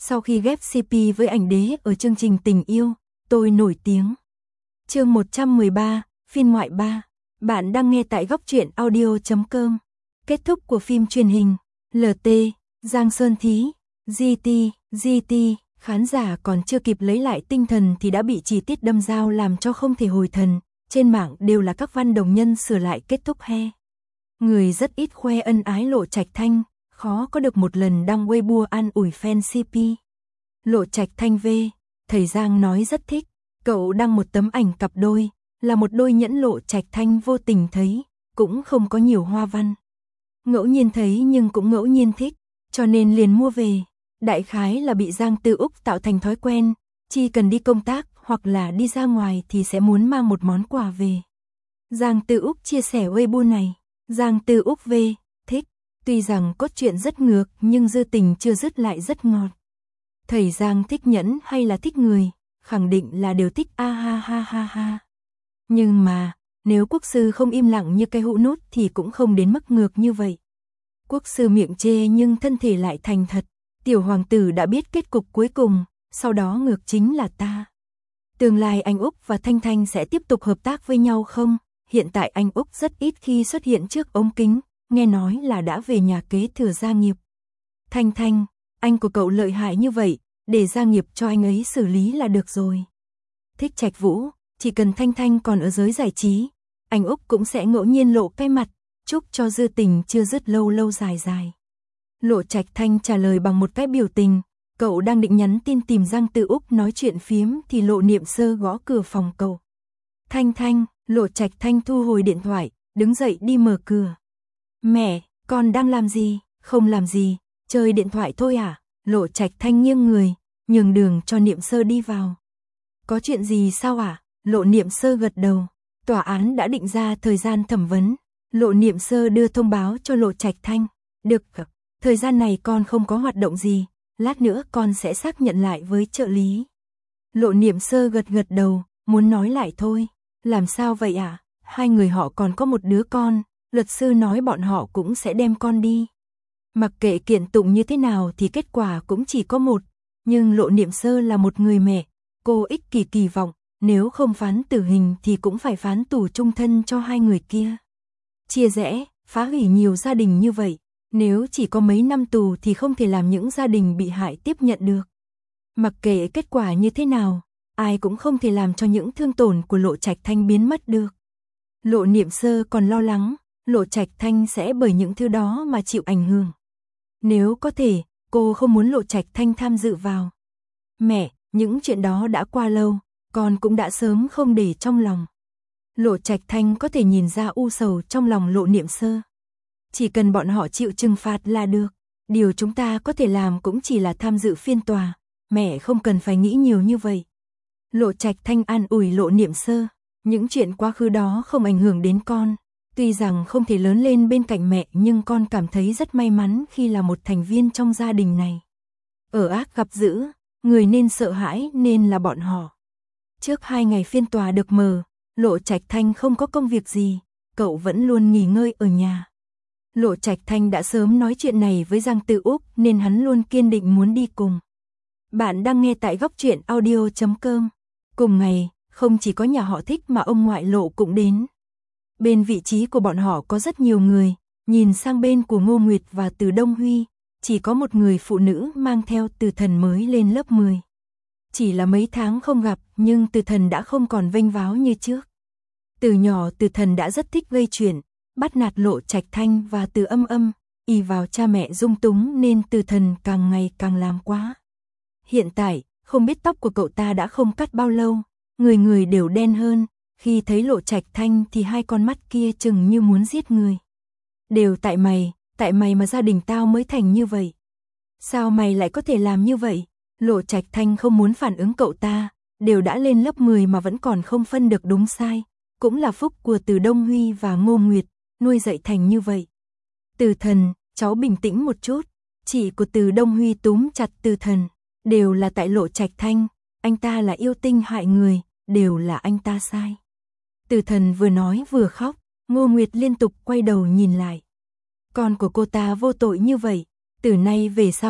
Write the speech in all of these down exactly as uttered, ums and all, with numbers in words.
Sau khi ghép xê pê với ảnh đế ở chương trình Tình yêu, tôi nổi tiếng. Chương một trăm mười ba, phiên ngoại ba. Bạn đang nghe tại góc truyện audio chấm com. Kết thúc của phim truyền hình lờ tê, Giang Sơn Thí, giê tê, giê tê, khán giả còn chưa kịp lấy lại tinh thần thì đã bị Chỉ Tiết đâm dao làm cho không thể hồi thần. Trên mạng đều là các văn đồng nhân sửa lại kết thúc he. Người rất ít khoe ân ái Lộ Trạch Thanh, khó có được một lần đăng Weibo an ủi fan xê pê. Lộ Trạch Thanh về, thầy Giang nói rất thích, cậu đăng một tấm ảnh cặp đôi, là một đôi nhẫn Lộ Trạch Thanh vô tình thấy, cũng không có nhiều hoa văn. Ngẫu nhiên thấy nhưng cũng ngẫu nhiên thích, cho nên liền mua về. Đại khái là bị Giang Tư Úc tạo thành thói quen, chỉ cần đi công tác hoặc là đi ra ngoài thì sẽ muốn mang một món quà về. Giang Tư Úc chia sẻ Weibo này, Giang Tư Úc về, thích, tuy rằng cốt truyện rất ngược nhưng dư tình chưa dứt lại rất ngọt. Thầy Giang thích nhẫn hay là thích người, khẳng định là đều thích a ha ha ha ha. Nhưng mà, nếu quốc sư không im lặng như cây hũ nút thì cũng không đến mức ngược như vậy. Quốc sư miệng chê nhưng thân thể lại thành thật, tiểu hoàng tử đã biết kết cục cuối cùng, sau đó ngược chính là ta. Tương lai anh Úc và Thanh Thanh sẽ tiếp tục hợp tác với nhau không? Hiện tại anh Úc rất ít khi xuất hiện trước ống kính, nghe nói là đã về nhà kế thừa gia nghiệp. Thanh Thanh, anh của cậu lợi hại như vậy, để gia nghiệp cho anh ấy xử lý là được rồi. Thích Trạch Vũ, chỉ cần Thanh Thanh còn ở giới giải trí, anh Úc cũng sẽ ngẫu nhiên lộ cái mặt, chúc cho dư tình chưa dứt lâu lâu dài dài. Lộ Trạch Thanh trả lời bằng một cái biểu tình, cậu đang định nhắn tin tìm Giang Tư Úc nói chuyện phiếm thì Lộ Niệm Sơ gõ cửa phòng cậu. Thanh Thanh, Lộ Trạch Thanh thu hồi điện thoại, đứng dậy đi mở cửa. Mẹ, con đang làm gì? Không làm gì, chơi điện thoại thôi à? Lộ Trạch Thanh nghiêng người, nhường đường cho Niệm Sơ đi vào. Có chuyện gì sao à? Lộ Niệm Sơ gật đầu. Tòa án đã định ra thời gian thẩm vấn. Lộ Niệm Sơ đưa thông báo cho Lộ Trạch Thanh. Được, thời gian này con không có hoạt động gì, lát nữa con sẽ xác nhận lại với trợ lý. Lộ Niệm Sơ gật gật đầu, muốn nói lại thôi. Làm sao vậy ạ? À? Hai người họ còn có một đứa con, luật sư nói bọn họ cũng sẽ đem con đi. Mặc kệ kiện tụng như thế nào thì kết quả cũng chỉ có một, nhưng Lộ Niệm Sơ là một người mẹ, cô ích kỷ kỳ vọng, nếu không phán tử hình thì cũng phải phán tù chung thân cho hai người kia. Chia rẽ, phá hủy nhiều gia đình như vậy, nếu chỉ có mấy năm tù thì không thể làm những gia đình bị hại tiếp nhận được. Mặc kệ kết quả như thế nào, ai cũng không thể làm cho những thương tổn của Lộ Trạch Thanh biến mất được. Lộ Niệm Sơ còn lo lắng, Lộ Trạch Thanh sẽ bởi những thứ đó mà chịu ảnh hưởng. Nếu có thể, cô không muốn Lộ Trạch Thanh tham dự vào. Mẹ, những chuyện đó đã qua lâu, con cũng đã sớm không để trong lòng. Lộ Trạch Thanh có thể nhìn ra u sầu trong lòng Lộ Niệm Sơ. Chỉ cần bọn họ chịu trừng phạt là được, điều chúng ta có thể làm cũng chỉ là tham dự phiên tòa, mẹ không cần phải nghĩ nhiều như vậy. Lộ Trạch Thanh an ủi Lộ Niệm Sơ, những chuyện quá khứ đó không ảnh hưởng đến con. Tuy rằng không thể lớn lên bên cạnh mẹ nhưng con cảm thấy rất may mắn khi là một thành viên trong gia đình này. Ở ác gặp dữ, người nên sợ hãi nên là bọn họ. Trước hai ngày phiên tòa được mở, Lộ Trạch Thanh không có công việc gì, cậu vẫn luôn nghỉ ngơi ở nhà. Lộ Trạch Thanh đã sớm nói chuyện này với Giang Tư Úc nên hắn luôn kiên định muốn đi cùng. Bạn đang nghe tại góc truyện audio chấm com. Cùng ngày, không chỉ có nhà họ Thích mà ông ngoại Lộ cũng đến. Bên vị trí của bọn họ có rất nhiều người, nhìn sang bên của Ngô Nguyệt và Từ Đông Huy, chỉ có một người phụ nữ mang theo Từ Thần mới lên lớp mười. Chỉ là mấy tháng không gặp nhưng Từ Thần đã không còn vênh váo như trước. Từ nhỏ Từ Thần đã rất thích gây chuyện, bắt nạt Lộ Trạch Thanh và Từ Âm Âm, ỷ vào cha mẹ dung túng nên Từ Thần càng ngày càng làm quá. Hiện tại, không biết tóc của cậu ta đã không cắt bao lâu, người người đều đen hơn, khi thấy Lộ Trạch Thanh thì hai con mắt kia chừng như muốn giết người. Đều tại mày, tại mày mà gia đình tao mới thành như vậy. Sao mày lại có thể làm như vậy? Lộ Trạch Thanh không muốn phản ứng cậu ta, đều đã lên lớp mười mà vẫn còn không phân được đúng sai, cũng là phúc của Từ Đông Huy và Ngô Nguyệt, nuôi dạy thành như vậy. Từ Thần, cháu bình tĩnh một chút, chị của Từ Đông Huy túm chặt Từ Thần, đều là tại Lộ Trạch Thanh, anh ta là yêu tinh hại người, đều là anh ta sai. Từ Thần vừa nói vừa khóc, Ngô Nguyệt liên tục quay đầu nhìn lại. Con của cô ta vô tội như vậy, từ nay về sau,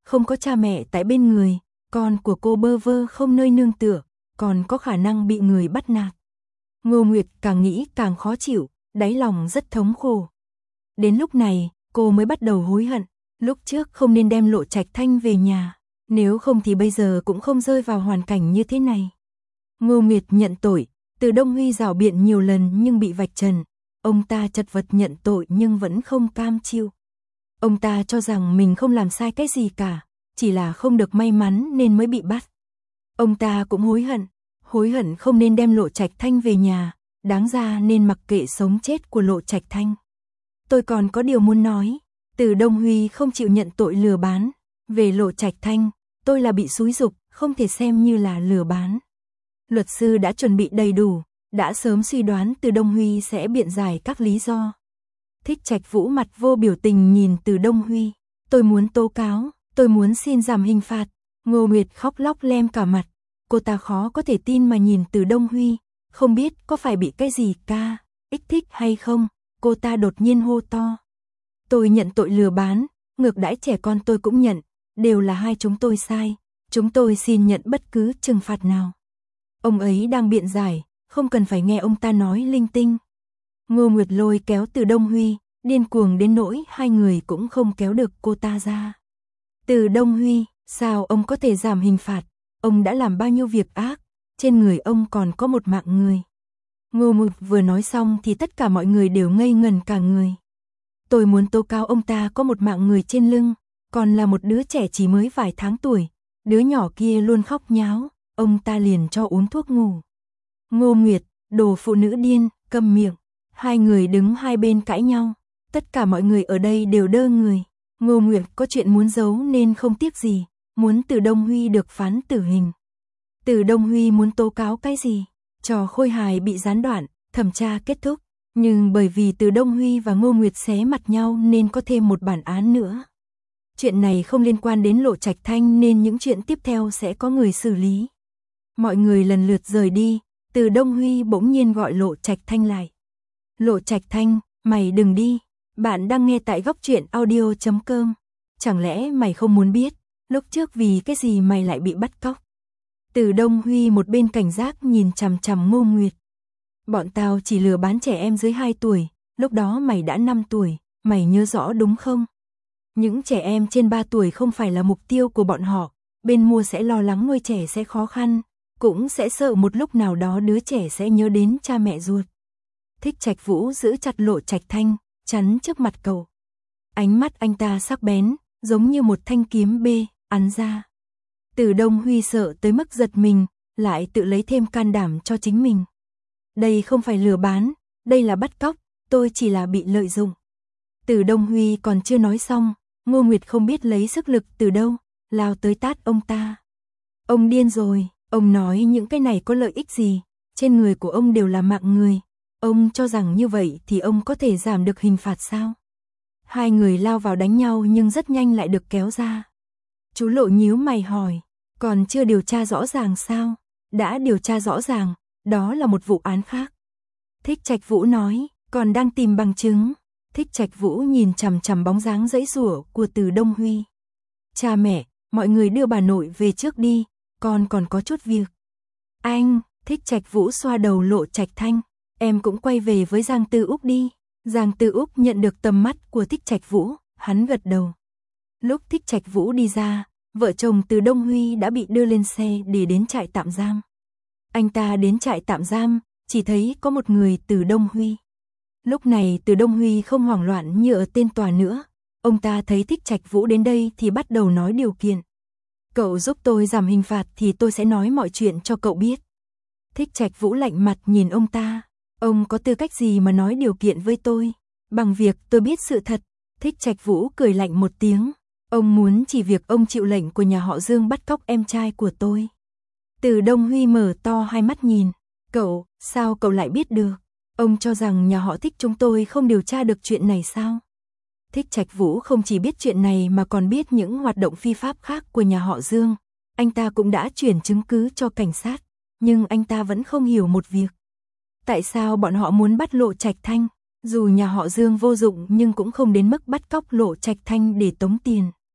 không có cha mẹ tại bên người, con của cô bơ vơ không nơi nương tựa, còn có khả năng bị người bắt nạt. Ngô Nguyệt càng nghĩ càng khó chịu, đáy lòng rất thống khổ. Đến lúc này, cô mới bắt đầu hối hận, lúc trước không nên đem Lộ Trạch Thanh về nhà, nếu không thì bây giờ cũng không rơi vào hoàn cảnh như thế này. Ngô Nguyệt nhận tội, Từ Đông Huy rảo biện nhiều lần nhưng bị vạch trần, ông ta chật vật nhận tội nhưng vẫn không cam chịu. Ông ta cho rằng mình không làm sai cái gì cả, chỉ là không được may mắn nên mới bị bắt. Ông ta cũng hối hận, hối hận không nên đem Lộ Trạch Thanh về nhà, đáng ra nên mặc kệ sống chết của Lộ Trạch Thanh. Tôi còn có điều muốn nói, Từ Đông Huy không chịu nhận tội lừa bán, về Lộ Trạch Thanh, tôi là bị xúi giục, không thể xem như là lừa bán. Luật sư đã chuẩn bị đầy đủ, đã sớm suy đoán Từ Đông Huy sẽ biện giải các lý do. Thích Trạch Vũ mặt vô biểu tình nhìn Từ Đông Huy, tôi muốn tố cáo, tôi muốn xin giảm hình phạt. Ngô Nguyệt khóc lóc lem cả mặt, cô ta khó có thể tin mà nhìn Từ Đông Huy, không biết có phải bị cái gì ca, ích thích hay không, cô ta đột nhiên hô to. Tôi nhận tội lừa bán, ngược đãi trẻ con tôi cũng nhận, đều là hai chúng tôi sai, chúng tôi xin nhận bất cứ trừng phạt nào. Ông ấy đang biện giải, không cần phải nghe ông ta nói linh tinh. Ngô Nguyệt lôi kéo Từ Đông Huy, điên cuồng đến nỗi hai người cũng không kéo được cô ta ra. Từ Đông Huy, sao ông có thể giảm hình phạt, ông đã làm bao nhiêu việc ác, trên người ông còn có một mạng người. Ngô Nguyệt vừa nói xong thì tất cả mọi người đều ngây ngẩn cả người. Tôi muốn tố cáo ông ta có một mạng người trên lưng, còn là một đứa trẻ chỉ mới vài tháng tuổi, đứa nhỏ kia luôn khóc nháo, ông ta liền cho uống thuốc ngủ. Ngô Nguyệt, đồ phụ nữ điên, câm miệng. Hai người đứng hai bên cãi nhau, tất cả mọi người ở đây đều đơ người. Ngô Nguyệt có chuyện muốn giấu nên không tiếc gì, muốn Từ Đông Huy được phán tử hình. Từ Đông Huy muốn tố cáo cái gì? Trò khôi hài bị gián đoạn, thẩm tra kết thúc, nhưng bởi vì Từ Đông Huy và Ngô Nguyệt xé mặt nhau nên có thêm một bản án nữa. Chuyện này không liên quan đến Lộ Trạch Thanh nên những chuyện tiếp theo sẽ có người xử lý. Mọi người lần lượt rời đi, Từ Đông Huy bỗng nhiên gọi Lộ Trạch Thanh lại. Lộ Trạch Thanh, mày đừng đi, bạn đang nghe tại góc truyện audio chấm com. Chẳng lẽ mày không muốn biết, lúc trước vì cái gì mày lại bị bắt cóc? Từ Đông Huy một bên cảnh giác nhìn chằm chằm Ngô Nguyệt. Bọn tao chỉ lừa bán trẻ em dưới hai tuổi, lúc đó mày đã năm tuổi, mày nhớ rõ đúng không? Những trẻ em trên ba tuổi không phải là mục tiêu của bọn họ, bên mua sẽ lo lắng nuôi trẻ sẽ khó khăn, cũng sẽ sợ một lúc nào đó đứa trẻ sẽ nhớ đến cha mẹ ruột. Thích Trạch Vũ giữ chặt Lộ Trạch Thanh, chắn trước mặt cậu. Ánh mắt anh ta sắc bén, giống như một thanh kiếm bê, ắn ra. Từ Đông Huy sợ tới mức giật mình, lại tự lấy thêm can đảm cho chính mình. Đây không phải lừa bán, đây là bắt cóc, tôi chỉ là bị lợi dụng. Từ Đông Huy còn chưa nói xong, Ngô Nguyệt không biết lấy sức lực từ đâu, lao tới tát ông ta. Ông điên rồi, ông nói những cái này có lợi ích gì, trên người của ông đều là mạng người. Ông cho rằng như vậy thì ông có thể giảm được hình phạt sao? Hai người lao vào đánh nhau nhưng rất nhanh lại được kéo ra. Chú Lộ nhíu mày hỏi, còn chưa điều tra rõ ràng sao? Đã điều tra rõ ràng, đó là một vụ án khác. Thích Trạch Vũ nói, còn đang tìm bằng chứng. Thích Trạch Vũ nhìn chằm chằm bóng dáng giãy giụa của Từ Đông Huy. Cha mẹ, mọi người đưa bà nội về trước đi, con còn có chút việc. Anh, Thích Trạch Vũ xoa đầu Lộ Trạch Thanh, em cũng quay về với Giang Tư Úc đi. Giang Tư Úc nhận được tầm mắt của Thích Trạch Vũ, hắn gật đầu. Lúc Thích Trạch Vũ đi ra, vợ chồng Từ Đông Huy đã bị đưa lên xe để đến trại tạm giam. Anh ta đến trại tạm giam, chỉ thấy có một người Từ Đông Huy. Lúc này Từ Đông Huy không hoảng loạn như ở tên tòa nữa. Ông ta thấy Thích Trạch Vũ đến đây thì bắt đầu nói điều kiện. Cậu giúp tôi giảm hình phạt thì tôi sẽ nói mọi chuyện cho cậu biết. Thích Trạch Vũ lạnh mặt nhìn ông ta. Ông có tư cách gì mà nói điều kiện với tôi? Bằng việc tôi biết sự thật. Thích Trạch Vũ cười lạnh một tiếng. Ông muốn chỉ việc ông chịu lệnh của nhà họ Dương bắt cóc em trai của tôi. Từ Đông Huy mở to hai mắt nhìn. Cậu, sao cậu lại biết được? Ông cho rằng nhà họ Thích chúng tôi không điều tra được chuyện này sao? Thích Trạch Vũ không chỉ biết chuyện này mà còn biết những hoạt động phi pháp khác của nhà họ Dương. Anh ta cũng đã chuyển chứng cứ cho cảnh sát, nhưng anh ta vẫn không hiểu một việc. Tại sao bọn họ muốn bắt Lộ Trạch Thanh? Dù nhà họ Dương vô dụng nhưng cũng không đến mức bắt cóc Lộ Trạch Thanh để tống tiền.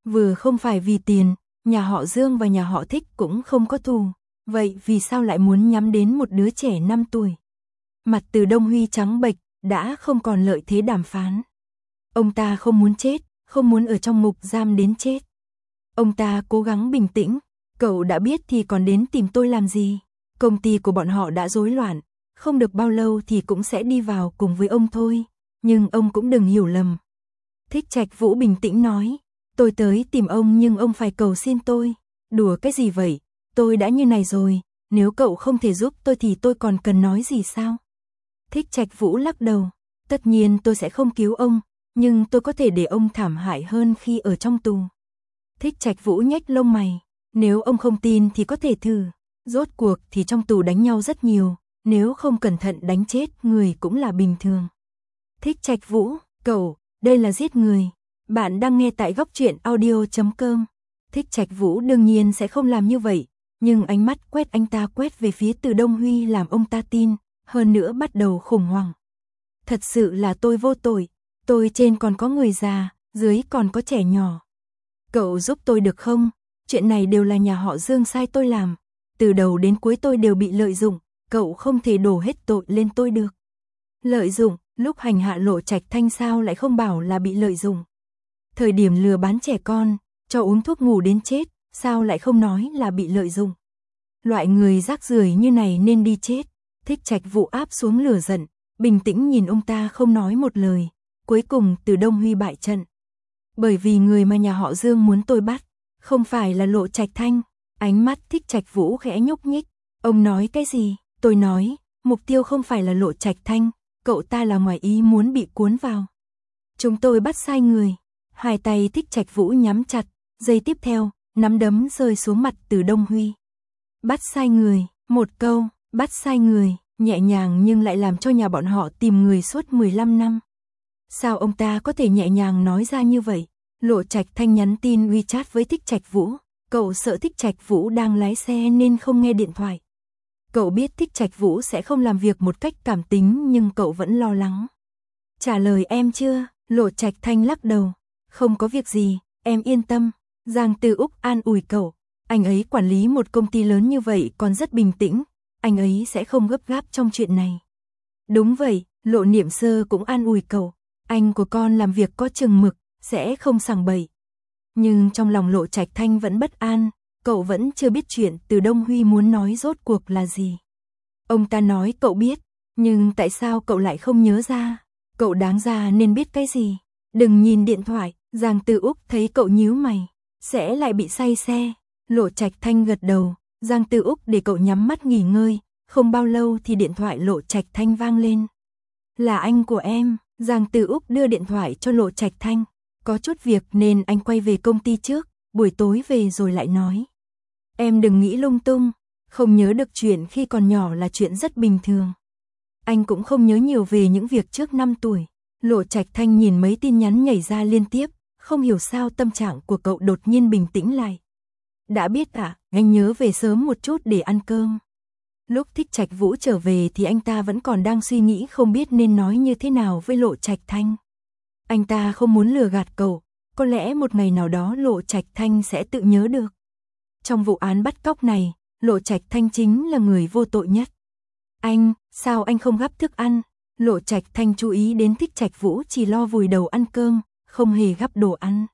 Vừa không phải vì tiền, nhà họ Dương và nhà họ Thích cũng không có thù, vậy vì sao lại muốn nhắm đến một đứa trẻ năm tuổi? Mặt Từ Đông Huy trắng bệch, đã không còn lợi thế đàm phán. Ông ta không muốn chết, không muốn ở trong ngục giam đến chết. Ông ta cố gắng bình tĩnh, cậu đã biết thì còn đến tìm tôi làm gì? Công ty của bọn họ đã rối loạn, không được bao lâu thì cũng sẽ đi vào cùng với ông thôi, nhưng ông cũng đừng hiểu lầm. Thích Trạch Vũ bình tĩnh nói, tôi tới tìm ông nhưng ông phải cầu xin tôi. Đùa cái gì vậy, tôi đã như này rồi, nếu cậu không thể giúp tôi thì tôi còn cần nói gì sao? Thích Trạch Vũ lắc đầu, tất nhiên tôi sẽ không cứu ông, nhưng tôi có thể để ông thảm hại hơn khi ở trong tù. Thích Trạch Vũ nhếch lông mày, nếu ông không tin thì có thể thử, rốt cuộc thì trong tù đánh nhau rất nhiều, nếu không cẩn thận đánh chết người cũng là bình thường. Thích Trạch Vũ, cậu, đây là giết người. Bạn đang nghe tại góc truyện audio chấm com. Thích Trạch Vũ đương nhiên sẽ không làm như vậy, nhưng ánh mắt quét anh ta quét về phía Từ Đông Huy làm ông ta tin, hơn nữa bắt đầu khủng hoảng. Thật sự là tôi vô tội, tôi trên còn có người già, dưới còn có trẻ nhỏ. Cậu giúp tôi được không? Chuyện này đều là nhà họ Dương sai tôi làm, từ đầu đến cuối tôi đều bị lợi dụng, cậu không thể đổ hết tội lên tôi được. Lợi dụng, lúc hành hạ Lộ Trạch Thanh sao lại không bảo là bị lợi dụng? Thời điểm lừa bán trẻ con, cho uống thuốc ngủ đến chết, sao lại không nói là bị lợi dụng? Loại người rác rưởi như này nên đi chết. Thích Trạch Vũ áp xuống lửa giận, bình tĩnh nhìn ông ta không nói một lời, cuối cùng Từ Đông Huy bại trận. Bởi vì người mà nhà họ Dương muốn tôi bắt, không phải là Lộ Trạch Thanh. Ánh mắt Thích Trạch Vũ khẽ nhúc nhích, ông nói cái gì? Tôi nói, mục tiêu không phải là Lộ Trạch Thanh, cậu ta là ngoài ý muốn bị cuốn vào. Chúng tôi bắt sai người. Hai tay Thích Trạch Vũ nhắm chặt, giây tiếp theo, nắm đấm rơi xuống mặt Từ Đông Huy. Bắt sai người, một câu, bắt sai người, nhẹ nhàng nhưng lại làm cho nhà bọn họ tìm người suốt mười lăm năm. Sao ông ta có thể nhẹ nhàng nói ra như vậy? Lộ Trạch Thanh nhắn tin WeChat với Thích Trạch Vũ, cậu sợ Thích Trạch Vũ đang lái xe nên không nghe điện thoại. Cậu biết Thích Trạch Vũ sẽ không làm việc một cách cảm tính nhưng cậu vẫn lo lắng. Trả lời em chưa? Lộ Trạch Thanh lắc đầu. Không có việc gì, em yên tâm. Giang Tư Úc an ủi cậu. Anh ấy quản lý một công ty lớn như vậy còn rất bình tĩnh. Anh ấy sẽ không gấp gáp trong chuyện này. Đúng vậy, Lộ Niệm Sơ cũng an ủi cậu. Anh của con làm việc có chừng mực, sẽ không sằng bậy. Nhưng trong lòng Lộ Trạch Thanh vẫn bất an. Cậu vẫn chưa biết chuyện Từ Đông Huy muốn nói rốt cuộc là gì. Ông ta nói cậu biết, nhưng tại sao cậu lại không nhớ ra? Cậu đáng ra nên biết cái gì? Đừng nhìn điện thoại. Giang Tư Úc thấy cậu nhíu mày, sẽ lại bị say xe. Lộ Trạch Thanh gật đầu, Giang Tư Úc để cậu nhắm mắt nghỉ ngơi, không bao lâu thì điện thoại Lộ Trạch Thanh vang lên. Là anh của em. Giang Tư Úc đưa điện thoại cho Lộ Trạch Thanh, có chút việc nên anh quay về công ty trước, buổi tối về rồi lại nói. Em đừng nghĩ lung tung, không nhớ được chuyện khi còn nhỏ là chuyện rất bình thường. Anh cũng không nhớ nhiều về những việc trước năm tuổi. Lộ Trạch Thanh nhìn mấy tin nhắn nhảy ra liên tiếp, không hiểu sao tâm trạng của cậu đột nhiên bình tĩnh lại. Đã biết à, anh nhớ về sớm một chút để ăn cơm. Lúc Thích Trạch Vũ trở về thì anh ta vẫn còn đang suy nghĩ không biết nên nói như thế nào với Lộ Trạch Thanh. Anh ta không muốn lừa gạt cậu, có lẽ một ngày nào đó Lộ Trạch Thanh sẽ tự nhớ được. Trong vụ án bắt cóc này, Lộ Trạch Thanh chính là người vô tội nhất. Anh, sao anh không gắp thức ăn? Lộ Trạch Thanh chú ý đến Thích Trạch Vũ chỉ lo vùi đầu ăn cơm, không hề gắp đồ ăn.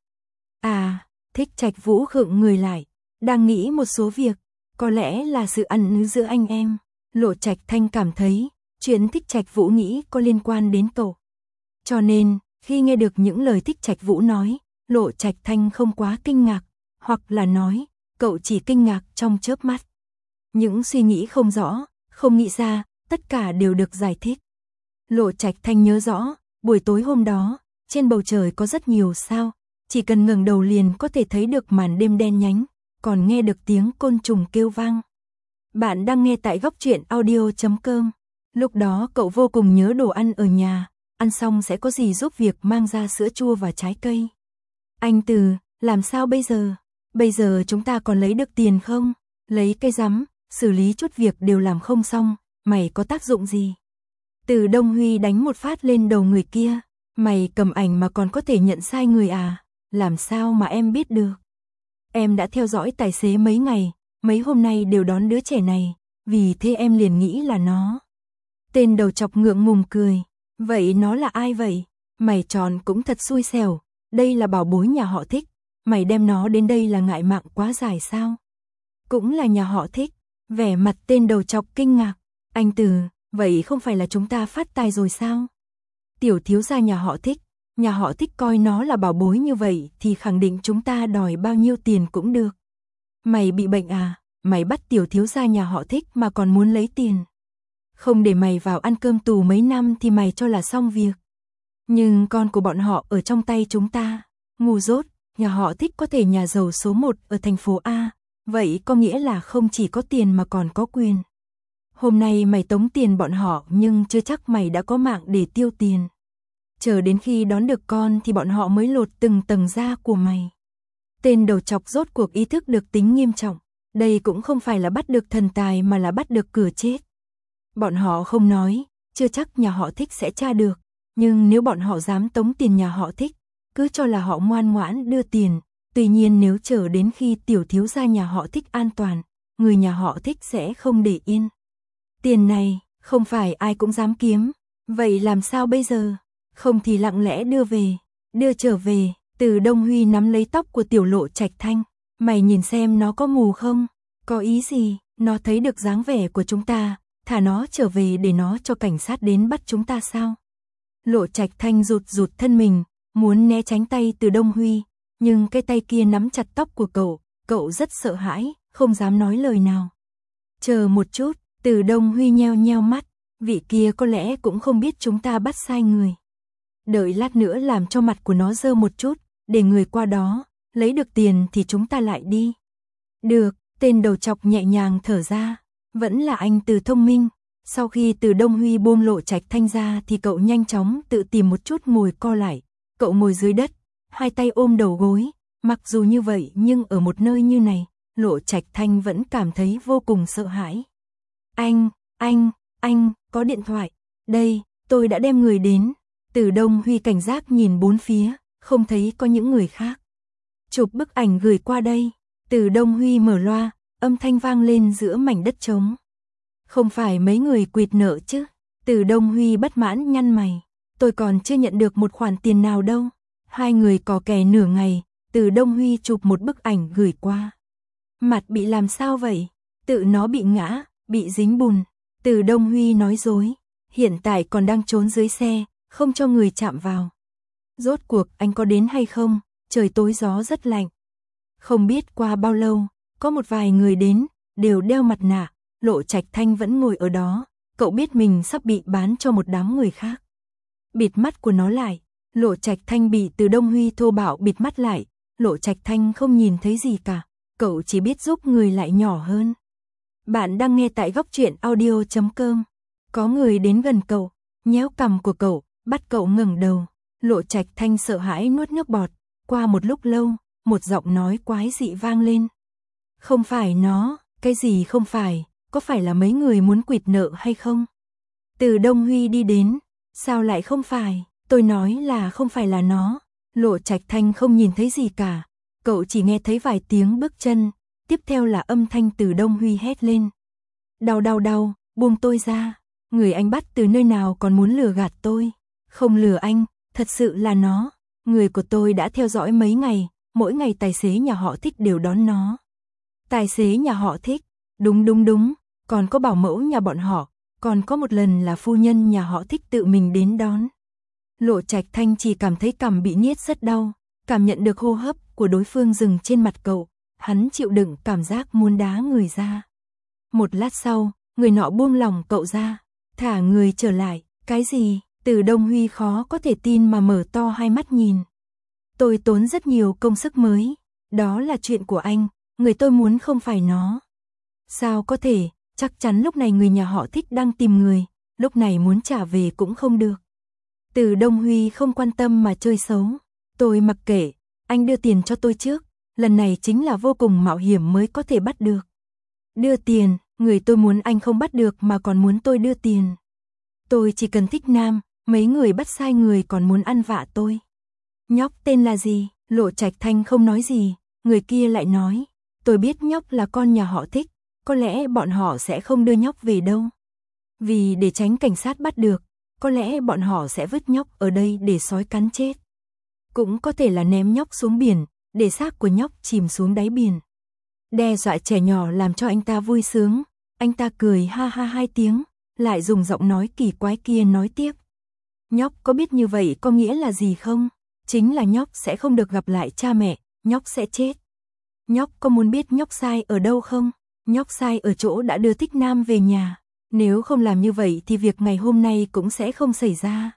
À, Thích Trạch Vũ khựng người lại, đang nghĩ một số việc, có lẽ là sự ăn nứ giữa anh em. Lộ Trạch Thanh cảm thấy, chuyện Thích Trạch Vũ nghĩ có liên quan đến cậu. Cho nên, khi nghe được những lời Thích Trạch Vũ nói, Lộ Trạch Thanh không quá kinh ngạc, hoặc là nói, cậu chỉ kinh ngạc trong chớp mắt. Những suy nghĩ không rõ, không nghĩ ra, tất cả đều được giải thích. Lộ Trạch Thanh nhớ rõ, buổi tối hôm đó, trên bầu trời có rất nhiều sao, chỉ cần ngẩng đầu liền có thể thấy được màn đêm đen nhánh, còn nghe được tiếng côn trùng kêu vang. Bạn đang nghe tại góc truyện audio chấm com. Lúc đó cậu vô cùng nhớ đồ ăn ở nhà, ăn xong sẽ có gì giúp việc mang ra sữa chua và trái cây. Anh Từ, làm sao bây giờ? Bây giờ chúng ta còn lấy được tiền không? Lấy cây rắm, xử lý chút việc đều làm không xong, mày có tác dụng gì? Từ Đông Huy đánh một phát lên đầu người kia, mày cầm ảnh mà còn có thể nhận sai người à? Làm sao mà em biết được? Em đã theo dõi tài xế mấy ngày, mấy hôm nay đều đón đứa trẻ này, vì thế em liền nghĩ là nó. Tên đầu chọc ngượng ngùng cười. Vậy nó là ai vậy? Mày tròn cũng thật xui xẻo, đây là bảo bối nhà họ Thích, mày đem nó đến đây là ngại mạng quá dài sao? Cũng là nhà họ Thích. Vẻ mặt tên đầu chọc kinh ngạc. Anh Từ, vậy không phải là chúng ta phát tài rồi sao? Tiểu thiếu gia nhà họ Thích, nhà họ Thích coi nó là bảo bối như vậy thì khẳng định chúng ta đòi bao nhiêu tiền cũng được. Mày bị bệnh à? Mày bắt tiểu thiếu gia nhà họ Thích mà còn muốn lấy tiền. Không để mày vào ăn cơm tù mấy năm thì mày cho là xong việc. Nhưng con của bọn họ ở trong tay chúng ta. Ngu dốt, nhà họ Thích có thể nhà giàu số một ở thành phố A. Vậy có nghĩa là không chỉ có tiền mà còn có quyền. Hôm nay mày tống tiền bọn họ nhưng chưa chắc mày đã có mạng để tiêu tiền. Chờ đến khi đón được con thì bọn họ mới lột từng tầng da của mày. Tên đầu chọc rốt cuộc ý thức được tính nghiêm trọng. Đây cũng không phải là bắt được thần tài mà là bắt được cửa chết. Bọn họ không nói, chưa chắc nhà họ Thích sẽ tra được. Nhưng nếu bọn họ dám tống tiền nhà họ Thích, cứ cho là họ ngoan ngoãn đưa tiền. Tuy nhiên nếu chờ đến khi tiểu thiếu gia nhà họ Thích an toàn, người nhà họ Thích sẽ không để yên. Tiền này, không phải ai cũng dám kiếm. Vậy làm sao bây giờ? Không thì lặng lẽ đưa về. Đưa trở về. Từ Đông Huy nắm lấy tóc của tiểu Lộ Trạch Thanh. Mày nhìn xem nó có mù không? Có ý gì? Nó thấy được dáng vẻ của chúng ta, thả nó trở về để nó cho cảnh sát đến bắt chúng ta sao? Lộ Trạch Thanh rụt rụt thân mình, muốn né tránh tay Từ Đông Huy, nhưng cái tay kia nắm chặt tóc của cậu, cậu rất sợ hãi, không dám nói lời nào. Chờ một chút, Từ Đông Huy nheo nheo mắt, vị kia có lẽ cũng không biết chúng ta bắt sai người. Đợi lát nữa làm cho mặt của nó dơ một chút, để người qua đó, lấy được tiền thì chúng ta lại đi. Được, tên đầu chọc nhẹ nhàng thở ra, vẫn là anh Từ thông minh. Sau khi Từ Đông Huy buông Lộ Trạch Thanh ra thì cậu nhanh chóng tự tìm một chút ngồi co lại. Cậu ngồi dưới đất, hai tay ôm đầu gối, mặc dù như vậy nhưng ở một nơi như này, Lộ Trạch Thanh vẫn cảm thấy vô cùng sợ hãi. Anh, anh, anh, có điện thoại. Đây, tôi đã đem người đến. Từ Đông Huy cảnh giác nhìn bốn phía, không thấy có những người khác. Chụp bức ảnh gửi qua đây. Từ Đông Huy mở loa, âm thanh vang lên giữa mảnh đất trống. Không phải mấy người quỵt nợ chứ? Từ Đông Huy bất mãn nhăn mày. Tôi còn chưa nhận được một khoản tiền nào đâu. Hai người cò kè nửa ngày, Từ Đông Huy chụp một bức ảnh gửi qua. Mặt bị làm sao vậy? Tự nó bị ngã, bị dính bùn. Từ Đông Huy nói dối. Hiện tại còn đang trốn dưới xe, không cho người chạm vào. Rốt cuộc anh có đến hay không? Trời tối gió rất lạnh. Không biết qua bao lâu, có một vài người đến, đều đeo mặt nạ. Lộ Trạch Thanh vẫn ngồi ở đó, cậu biết mình sắp bị bán cho một đám người khác. Bịt mắt của nó lại, Lộ Trạch Thanh bị Từ Đông Huy thô bạo bịt mắt lại, Lộ Trạch Thanh không nhìn thấy gì cả, cậu chỉ biết giúp người lại nhỏ hơn. Bạn đang nghe tại góc truyện audio chấm com. Có người đến gần cậu, nhéo cằm của cậu, bắt cậu ngẩng đầu. Lộ Trạch Thanh sợ hãi nuốt nước bọt, qua một lúc lâu, một giọng nói quái dị vang lên. Không phải nó, cái gì không phải, có phải là mấy người muốn quỵt nợ hay không? Từ Đông Huy đi đến, sao lại không phải, tôi nói là không phải là nó. Lộ Trạch Thanh không nhìn thấy gì cả, cậu chỉ nghe thấy vài tiếng bước chân, tiếp theo là âm thanh Từ Đông Huy hét lên. Đau đau đau, buông tôi ra, người anh bắt từ nơi nào còn muốn lừa gạt tôi? Không lừa anh, thật sự là nó, người của tôi đã theo dõi mấy ngày, mỗi ngày tài xế nhà họ Thích đều đón nó. Tài xế nhà họ Thích, đúng đúng đúng, còn có bảo mẫu nhà bọn họ, còn có một lần là phu nhân nhà họ Thích tự mình đến đón. Lộ Trạch Thanh chỉ cảm thấy cằm bị niết rất đau, cảm nhận được hô hấp của đối phương dừng trên mặt cậu, hắn chịu đựng cảm giác muốn đá người ra. Một lát sau, người nọ buông lòng cậu ra, thả người trở lại, cái gì? Từ Đông Huy khó có thể tin mà mở to hai mắt nhìn. Tôi tốn rất nhiều công sức mới, đó là chuyện của anh, người tôi muốn không phải nó. Sao có thể, chắc chắn lúc này người nhà họ Thích đang tìm người, lúc này muốn trả về cũng không được. Từ Đông Huy không quan tâm mà chơi xấu, tôi mặc kệ, anh đưa tiền cho tôi trước, lần này chính là vô cùng mạo hiểm mới có thể bắt được. Đưa tiền, người tôi muốn anh không bắt được mà còn muốn tôi đưa tiền. Tôi chỉ cần thích nam, mấy người bắt sai người còn muốn ăn vạ tôi. Nhóc tên là gì? Lộ Trạch Thanh không nói gì, người kia lại nói, tôi biết nhóc là con nhà họ Thích, có lẽ bọn họ sẽ không đưa nhóc về đâu. Vì để tránh cảnh sát bắt được, có lẽ bọn họ sẽ vứt nhóc ở đây để sói cắn chết. Cũng có thể là ném nhóc xuống biển, để xác của nhóc chìm xuống đáy biển. Đe dọa trẻ nhỏ làm cho anh ta vui sướng, anh ta cười ha ha hai tiếng, lại dùng giọng nói kỳ quái kia nói tiếp. Nhóc có biết như vậy có nghĩa là gì không? Chính là nhóc sẽ không được gặp lại cha mẹ, nhóc sẽ chết. Nhóc có muốn biết nhóc sai ở đâu không? Nhóc sai ở chỗ đã đưa Thích Nam về nhà. Nếu không làm như vậy thì việc ngày hôm nay cũng sẽ không xảy ra.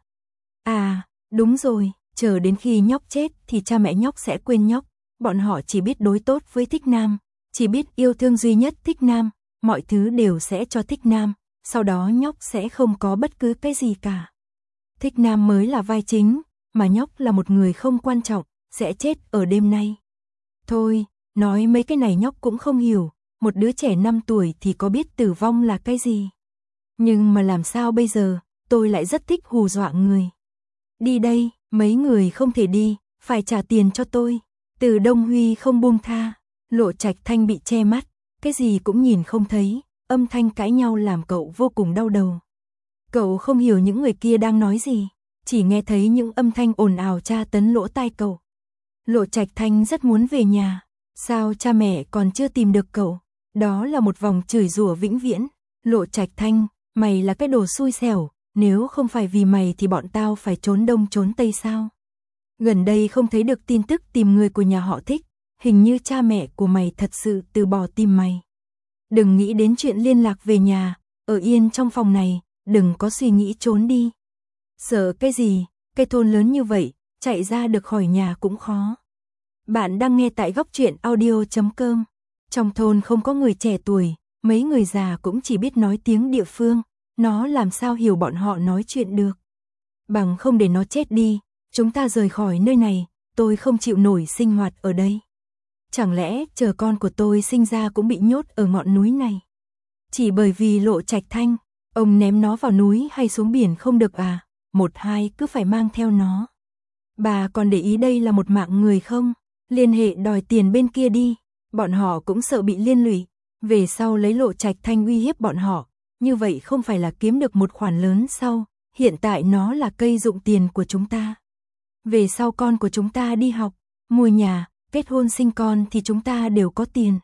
À, đúng rồi, chờ đến khi nhóc chết thì cha mẹ nhóc sẽ quên nhóc. Bọn họ chỉ biết đối tốt với Thích Nam, chỉ biết yêu thương duy nhất Thích Nam, mọi thứ đều sẽ cho Thích Nam, sau đó nhóc sẽ không có bất cứ cái gì cả. Thích Nam mới là vai chính, mà nhóc là một người không quan trọng, sẽ chết ở đêm nay. Thôi, nói mấy cái này nhóc cũng không hiểu, một đứa trẻ năm tuổi thì có biết tử vong là cái gì. Nhưng mà làm sao bây giờ, tôi lại rất thích hù dọa người. Đi đây, mấy người không thể đi, phải trả tiền cho tôi. Từ Đông Huy không buông tha, Lộ Trạch Thanh bị che mắt, cái gì cũng nhìn không thấy, âm thanh cãi nhau làm cậu vô cùng đau đầu. Cậu không hiểu những người kia đang nói gì, chỉ nghe thấy những âm thanh ồn ào tra tấn lỗ tai cậu. Lộ Trạch Thanh rất muốn về nhà, sao cha mẹ còn chưa tìm được cậu? Đó là một vòng chửi rủa vĩnh viễn. Lộ Trạch Thanh, mày là cái đồ xui xẻo, nếu không phải vì mày thì bọn tao phải trốn đông trốn tây sao? Gần đây không thấy được tin tức tìm người của nhà họ Thích, hình như cha mẹ của mày thật sự từ bỏ tìm mày. Đừng nghĩ đến chuyện liên lạc về nhà, ở yên trong phòng này, đừng có suy nghĩ trốn đi. Sợ cái gì, cái thôn lớn như vậy, chạy ra được khỏi nhà cũng khó. Bạn đang nghe tại góc truyện audio chấm com. Trong thôn không có người trẻ tuổi, mấy người già cũng chỉ biết nói tiếng địa phương, nó làm sao hiểu bọn họ nói chuyện được. Bằng không để nó chết đi, chúng ta rời khỏi nơi này, tôi không chịu nổi sinh hoạt ở đây. Chẳng lẽ chờ con của tôi sinh ra cũng bị nhốt ở ngọn núi này? Chỉ bởi vì Lộ Trạch Thanh, ông ném nó vào núi hay xuống biển không được à? Một hai cứ phải mang theo nó. Bà còn để ý đây là một mạng người không? Liên hệ đòi tiền bên kia đi. Bọn họ cũng sợ bị liên lụy, về sau lấy Lộ Trạch Thanh uy hiếp bọn họ, như vậy không phải là kiếm được một khoản lớn sau, hiện tại nó là cây dụng tiền của chúng ta. Về sau con của chúng ta đi học, mua nhà, kết hôn sinh con thì chúng ta đều có tiền.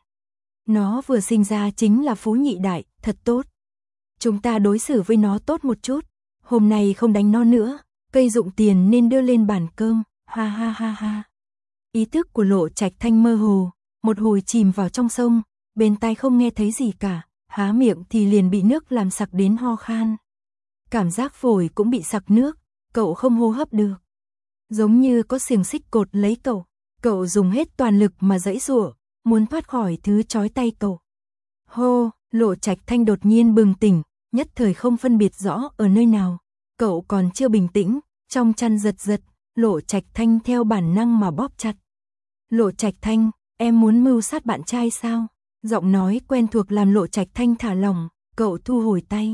Nó vừa sinh ra chính là phú nhị đại, thật tốt. Chúng ta đối xử với nó tốt một chút, hôm nay không đánh nó nữa, cây dụng tiền nên đưa lên bàn cơm, ha ha ha ha. Ý thức của Lộ Trạch Thanh mơ hồ, một hồi chìm vào trong sông, bên tai không nghe thấy gì cả, há miệng thì liền bị nước làm sặc đến ho khan. Cảm giác phổi cũng bị sặc nước, cậu không hô hấp được. Giống như có xiềng xích cột lấy cậu, cậu dùng hết toàn lực mà giãy giụa, muốn thoát khỏi thứ trói tay cậu. Hô, Lộ Trạch Thanh đột nhiên bừng tỉnh, nhất thời không phân biệt rõ ở nơi nào. Cậu còn chưa bình tĩnh, trong chăn giật giật, Lộ Trạch Thanh theo bản năng mà bóp chặt. Lộ Trạch Thanh, em muốn mưu sát bạn trai sao? Giọng nói quen thuộc làm Lộ Trạch Thanh thả lỏng, cậu thu hồi tay.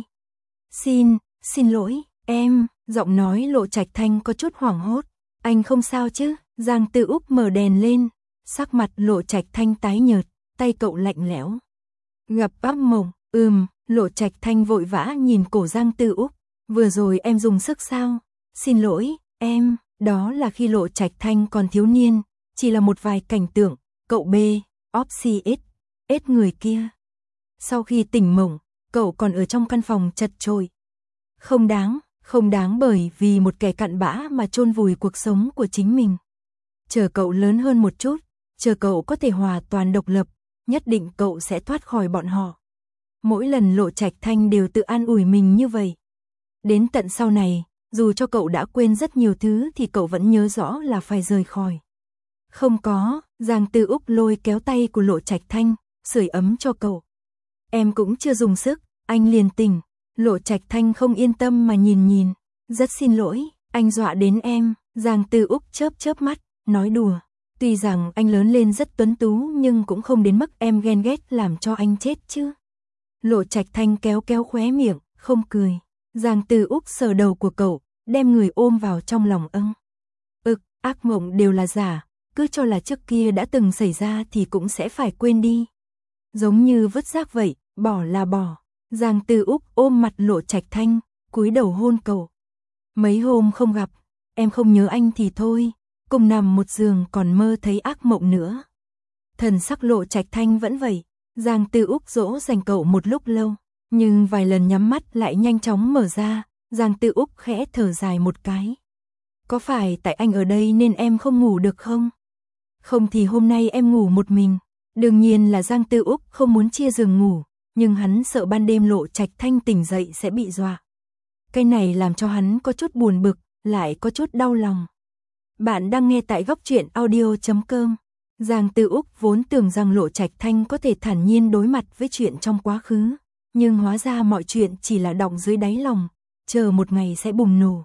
Xin, xin lỗi, em, giọng nói Lộ Trạch Thanh có chút hoảng hốt. Anh không sao chứ? Giang Tư Úc mở đèn lên, sắc mặt Lộ Trạch Thanh tái nhợt, tay cậu lạnh lẽo. Gặp bắp mộng, ừm, Lộ Trạch Thanh vội vã nhìn cổ Giang Tư Úc. Vừa rồi em dùng sức sao? Xin lỗi, em, đó là khi Lộ Trạch Thanh còn thiếu niên, chỉ là một vài cảnh tượng, cậu B, Opsi S, S người kia. Sau khi tỉnh mộng, cậu còn ở trong căn phòng chật chội. Không đáng, không đáng bởi vì một kẻ cặn bã mà chôn vùi cuộc sống của chính mình. Chờ cậu lớn hơn một chút, chờ cậu có thể hòa toàn độc lập, nhất định cậu sẽ thoát khỏi bọn họ. Mỗi lần Lộ Trạch Thanh đều tự an ủi mình như vậy. Đến tận sau này, dù cho cậu đã quên rất nhiều thứ thì cậu vẫn nhớ rõ là phải rời khỏi. Không có, Giang Tư Úc lôi kéo tay của Lộ Trạch Thanh, sưởi ấm cho cậu. Em cũng chưa dùng sức, anh liền tỉnh. Lộ Trạch Thanh không yên tâm mà nhìn nhìn. Rất xin lỗi, anh dọa đến em. Giang Tư Úc chớp chớp mắt, nói đùa. Tuy rằng anh lớn lên rất tuấn tú nhưng cũng không đến mức em ghen ghét làm cho anh chết chứ. Lộ Trạch Thanh kéo kéo khóe miệng, không cười. Giang Tư Úc sờ đầu của cậu, đem người ôm vào trong lòng âng. Ực, ác mộng đều là giả, cứ cho là trước kia đã từng xảy ra thì cũng sẽ phải quên đi. Giống như vứt rác vậy, bỏ là bỏ. Giang Tư Úc ôm mặt Lộ Trạch Thanh, cúi đầu hôn cậu. Mấy hôm không gặp, em không nhớ anh thì thôi, cùng nằm một giường còn mơ thấy ác mộng nữa. Thần sắc Lộ Trạch Thanh vẫn vậy, Giang Tư Úc dỗ dành cậu một lúc lâu, nhưng vài lần nhắm mắt lại nhanh chóng mở ra, Giang Tư Úc khẽ thở dài một cái. Có phải tại anh ở đây nên em không ngủ được không? Không thì hôm nay em ngủ một mình. Đương nhiên là Giang Tư Úc không muốn chia giường ngủ, nhưng hắn sợ ban đêm Lộ Trạch Thanh tỉnh dậy sẽ bị dọa. Cái này làm cho hắn có chút buồn bực, lại có chút đau lòng. Bạn đang nghe tại góc truyện audio chấm com. Giang Tư Úc vốn tưởng rằng Lộ Trạch Thanh có thể thản nhiên đối mặt với chuyện trong quá khứ, nhưng hóa ra mọi chuyện chỉ là đọng dưới đáy lòng, chờ một ngày sẽ bùng nổ.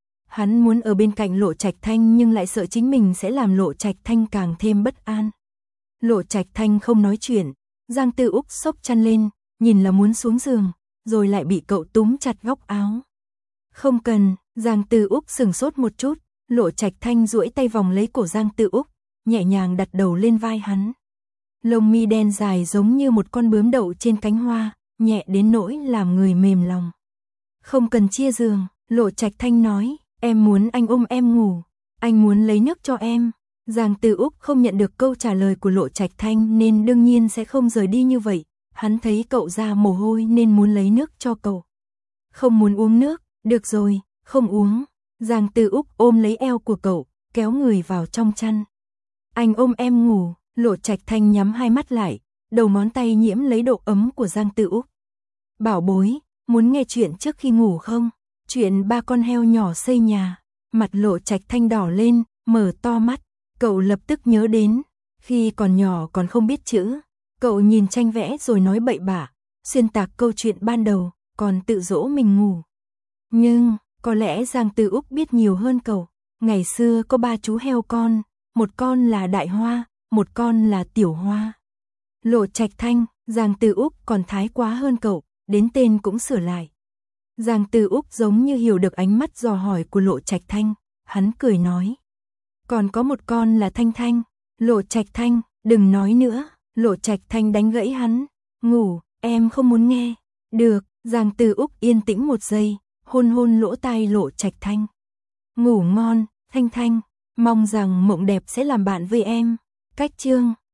Hắn muốn ở bên cạnh Lộ Trạch Thanh nhưng lại sợ chính mình sẽ làm Lộ Trạch Thanh càng thêm bất an. Lộ Trạch Thanh không nói chuyện, Giang Tư Úc xốc chăn lên, nhìn là muốn xuống giường, rồi lại bị cậu túm chặt góc áo. Không cần, Giang Tư Úc sừng sốt một chút, Lộ Trạch Thanh duỗi tay vòng lấy cổ Giang Tư Úc, nhẹ nhàng đặt đầu lên vai hắn. Lông mi đen dài giống như một con bướm đậu trên cánh hoa, nhẹ đến nỗi làm người mềm lòng. Không cần chia giường, Lộ Trạch Thanh nói, em muốn anh ôm em ngủ, anh muốn lấy nước cho em. Giang Tư Úc không nhận được câu trả lời của Lộ Trạch Thanh nên đương nhiên sẽ không rời đi như vậy, hắn thấy cậu ra mồ hôi nên muốn lấy nước cho cậu. Không muốn uống nước, được rồi, không uống. Giang Tư Úc ôm lấy eo của cậu, kéo người vào trong chăn. Anh ôm em ngủ, Lộ Trạch Thanh nhắm hai mắt lại, đầu ngón tay nhiễm lấy độ ấm của Giang Tư Úc. Bảo bối, muốn nghe chuyện trước khi ngủ không? Chuyện ba con heo nhỏ xây nhà. Mặt Lộ Trạch Thanh đỏ lên, mở to mắt, cậu lập tức nhớ đến, khi còn nhỏ còn không biết chữ, cậu nhìn tranh vẽ rồi nói bậy bạ, xuyên tạc câu chuyện ban đầu, còn tự dỗ mình ngủ. Nhưng, có lẽ Giang Tư Úc biết nhiều hơn cậu, ngày xưa có ba chú heo con, một con là Đại Hoa, một con là Tiểu Hoa. Lộ Trạch Thanh, Giang Tư Úc còn thái quá hơn cậu, đến tên cũng sửa lại. Giang Tư Úc giống như hiểu được ánh mắt dò hỏi của Lộ Trạch Thanh, hắn cười nói. Còn có một con là Thanh Thanh. Lộ Trạch Thanh, đừng nói nữa. Lộ Trạch Thanh đánh gãy hắn. Ngủ, em không muốn nghe. Được, Giang Tư Úc yên tĩnh một giây, hôn hôn lỗ tai Lộ Trạch Thanh. Ngủ ngon, Thanh Thanh, mong rằng mộng đẹp sẽ làm bạn với em. Cách chương